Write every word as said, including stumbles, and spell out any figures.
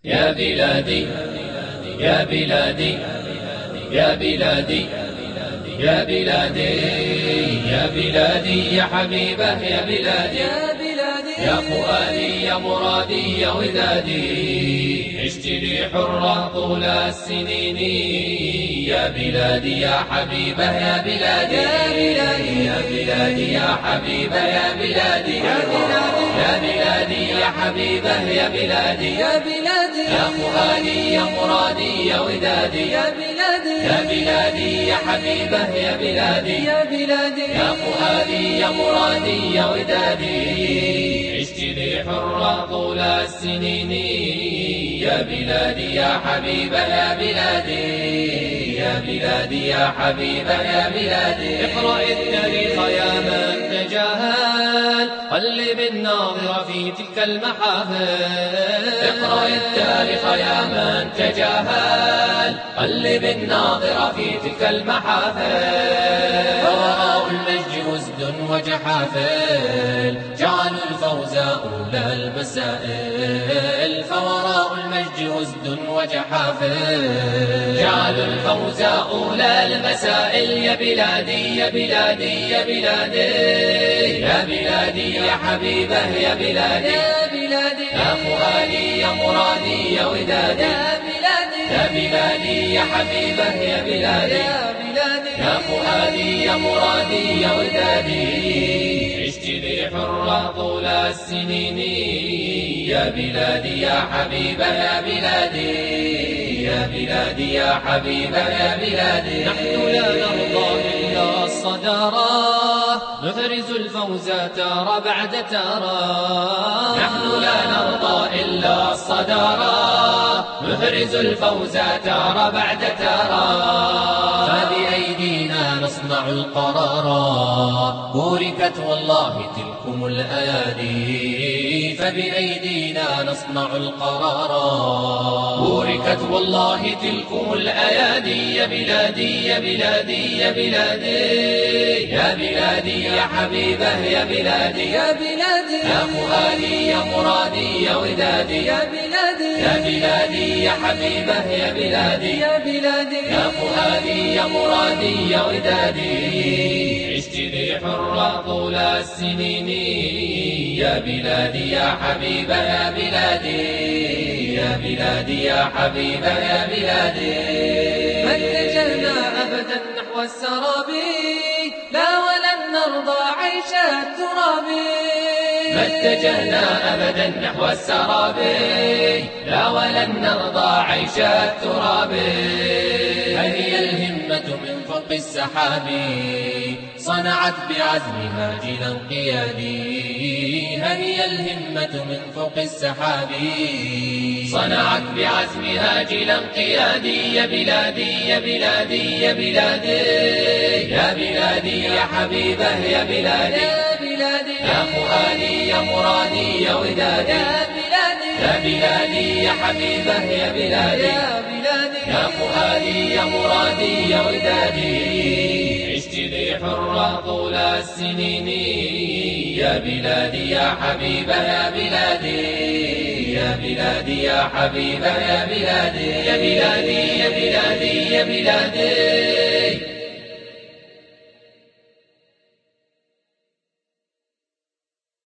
يا بلادي يا بلادي يا بلادي يا بلادي يا بلادي يا حبيبة يا بلادي يا فؤادي يا مرادي يا ودادي عشت لي حرة طول السنين يا بلادي يا حبيبة يا بلادي يا بلادي يا حبيبة يا بلادي يا بلادي يا حبيبة يا بلادي يا فؤادي يا مرادي يا ودادي يا بلادي يا حبيبة يا بلادي يا فؤادي يا مرادي يا ودادي عشت لي حرة طول السنين يا بلادي يا حبيبة يا بلادي يا بلادي يا حبيبة يا بلادي اقرأ التاريخ يا من تجاهل قلب الناظر في تلك المحافل اقرأ التاريخ يا من تجاهل قلب الناظر في تلك المحافل فوراء المجد وزد وجحافل جعلوا الفوز أولى المسائل فوراء المجد وزد وجحافل جعلوا الفوز أولى المسائل يا بلادي يا بلادي يا بلادي يا بلادي يا حبيبة يا بلادي يا فؤادي يا مرادي يا ودادي يا بلادي يا حبيبة يا بلادي يا فؤادي يا مرادي يا ودادي عشت لي حرة طول السنين يا بلادي يا حبيبة يا بلادي يا بلادي يا حبيبة يا بلادي نحن لا نرضى إلا الصدارة نحرز الفوز تارة بعد تارة نحن لا نرضى إلا الصدارة نحرز الفوز تارة بعد تارة فبأيدينا نصنع القرار بوركت والله تلكم الأيادي فبأيدينا نصنع القرار بوركت والله تلكم الأيادي يا بلادي يا بلادي يا بلادي يا بلادي يا حبيبة يا بلادي يا فؤادي يا مرادي يا ودادي يا بلادي يا حبيبة يا بلادي يا فؤادي يا مرادي يا ودادي عشت لي حرة طول السنين يا بلادي يا حبيبة يا بلادي يا بلادي يا حبيبة يا بلادي ما اتجهنا أبدا نحو السراب لا ولن نرضى عيش التراب ما اتجهنا أبدا نحو السراب لا ولن نرضى عيش التراب هي الهمة من فوق السحاب صنعت بعزمها جيلا قيادي هي الهمة من فوق السحاب صنعت بعزمها جيلا قيادي يا بلادي يا بلادي يا بلادي يا بلادي يا حبيبة يا بلادي يا فؤادي يا مرادي يا ودادي يا بلادي يا حبيبة يا بلادي يا فؤادي يا مرادي يا ودادي عشت لي حرة طول السنين يا بلادي يا حبيبة يا بلادي يا بلادي يا حبيبة يا بلادي يا بلادي يا بلادي يا بلادي